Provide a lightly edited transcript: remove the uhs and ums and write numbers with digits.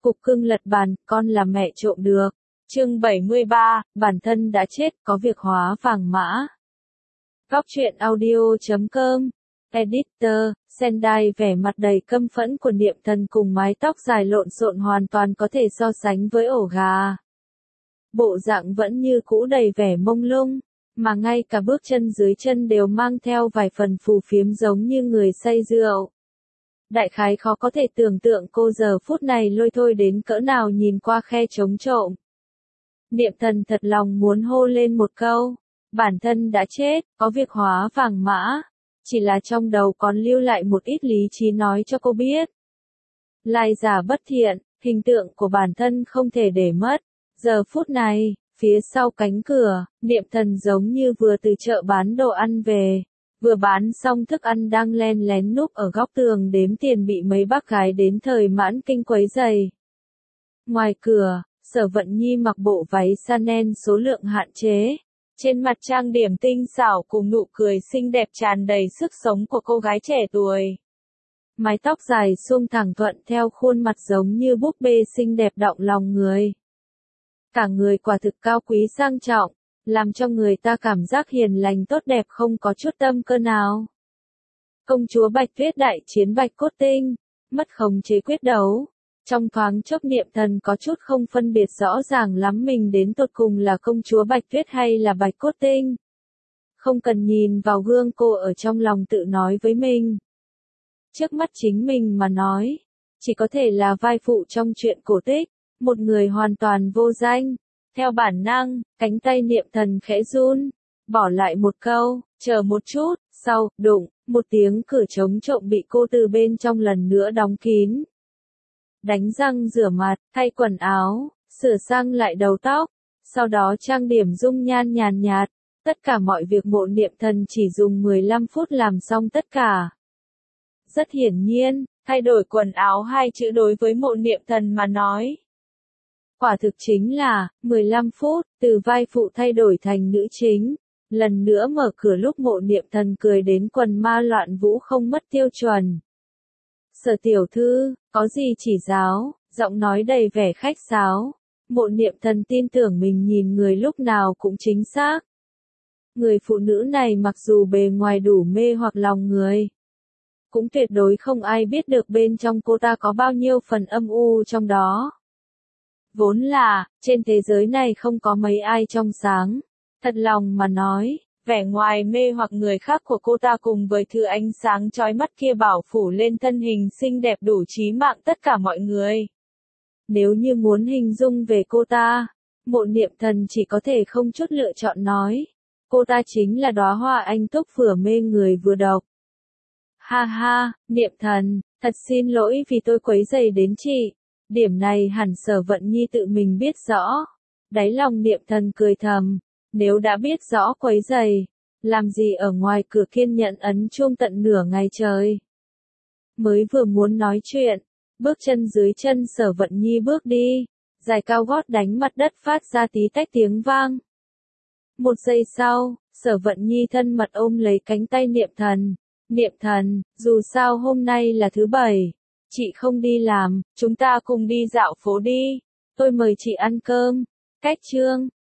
Cục cưng lật bàn, con là mẹ trộm được. Chương 73, bản thân đã chết, có việc hóa vàng mã. Góc truyện audio.com. Editor, Sendai vẻ mặt đầy căm phẫn của Niệm Thần cùng mái tóc dài lộn xộn hoàn toàn có thể so sánh với ổ gà. Bộ dạng vẫn như cũ đầy vẻ mông lung, mà ngay cả bước chân dưới chân đều mang theo vài phần phù phiếm giống như người say rượu. Đại khái khó có thể tưởng tượng cô giờ phút này lôi thôi đến cỡ nào nhìn qua khe trống trộm. Niệm Thần thật lòng muốn hô lên một câu, bản thân đã chết, có việc hóa vàng mã, chỉ là trong đầu còn lưu lại một ít lý trí nói cho cô biết. Lai giả bất thiện, hình tượng của bản thân không thể để mất. Giờ phút này, phía sau cánh cửa, Niệm Thần giống như vừa từ chợ bán đồ ăn về. Vừa bán xong thức ăn đang len lén núp ở góc tường đếm tiền bị mấy bác gái đến thời mãn kinh quấy rầy. Ngoài cửa, Sở Vận Nhi mặc bộ váy Chanel số lượng hạn chế. Trên mặt trang điểm tinh xảo cùng nụ cười xinh đẹp tràn đầy sức sống của cô gái trẻ tuổi. Mái tóc dài xung thẳng thuận theo khuôn mặt giống như búp bê xinh đẹp động lòng người. Cả người quả thực cao quý sang trọng, làm cho người ta cảm giác hiền lành tốt đẹp không có chút tâm cơ nào. Công chúa Bạch Tuyết đại chiến Bạch Cốt Tinh, mất khống chế quyết đấu. Trong thoáng chốc Niệm Thần có chút không phân biệt rõ ràng lắm mình đến tột cùng là công chúa Bạch Tuyết hay là Bạch Cốt Tinh. Không cần nhìn vào gương cô ở trong lòng tự nói với mình. Trước mắt chính mình mà nói, chỉ có thể là vai phụ trong truyện cổ tích, một người hoàn toàn vô danh. Theo bản năng, cánh tay Niệm Thần khẽ run, bỏ lại một câu, chờ một chút, sau, đụng, một tiếng cửa trống trộm bị cô từ bên trong lần nữa đóng kín. Đánh răng rửa mặt, thay quần áo, sửa sang lại đầu tóc, sau đó trang điểm dung nhan nhàn nhạt, tất cả mọi việc Mộ Niệm Thần chỉ dùng 15 phút làm xong tất cả. Rất hiển nhiên, thay đổi quần áo hai chữ đối với Mộ Niệm Thần mà nói. Quả thực chính là, 15 phút, từ vai phụ thay đổi thành nữ chính, lần nữa mở cửa lúc Mộ Niệm Thần cười đến quần ma loạn vũ không mất tiêu chuẩn. Sở tiểu thư, có gì chỉ giáo, giọng nói đầy vẻ khách sáo. Mộ Niệm Thần tin tưởng mình nhìn người lúc nào cũng chính xác. Người phụ nữ này mặc dù bề ngoài đủ mê hoặc lòng người, cũng tuyệt đối không ai biết được bên trong cô ta có bao nhiêu phần âm u trong đó. Vốn là, trên thế giới này không có mấy ai trong sáng. Thật lòng mà nói, vẻ ngoài mê hoặc người khác của cô ta cùng với thứ ánh sáng chói mắt kia bảo phủ lên thân hình xinh đẹp đủ trí mạng tất cả mọi người. Nếu như muốn hình dung về cô ta, Mộ Niệm Thần chỉ có thể không chút lựa chọn nói. Cô ta chính là đóa hoa anh túc vừa mê người vừa độc. Ha ha, Niệm Thần, thật xin lỗi vì tôi quấy rầy đến chị. Điểm này hẳn Sở Vận Nhi tự mình biết rõ. Đáy lòng Niệm Thần cười thầm, nếu đã biết rõ quấy rầy, làm gì ở ngoài cửa kiên nhẫn ấn chuông tận nửa ngày trời. Mới vừa muốn nói chuyện, bước chân dưới chân Sở Vận Nhi bước đi, giày cao gót đánh mặt đất phát ra tí tách tiếng vang. Một giây sau, Sở Vận Nhi thân mật ôm lấy cánh tay Niệm Thần. Niệm Thần, dù sao hôm nay là thứ Bảy. Chị không đi làm, chúng ta cùng đi dạo phố đi. Tôi mời chị ăn cơm. Cách chương.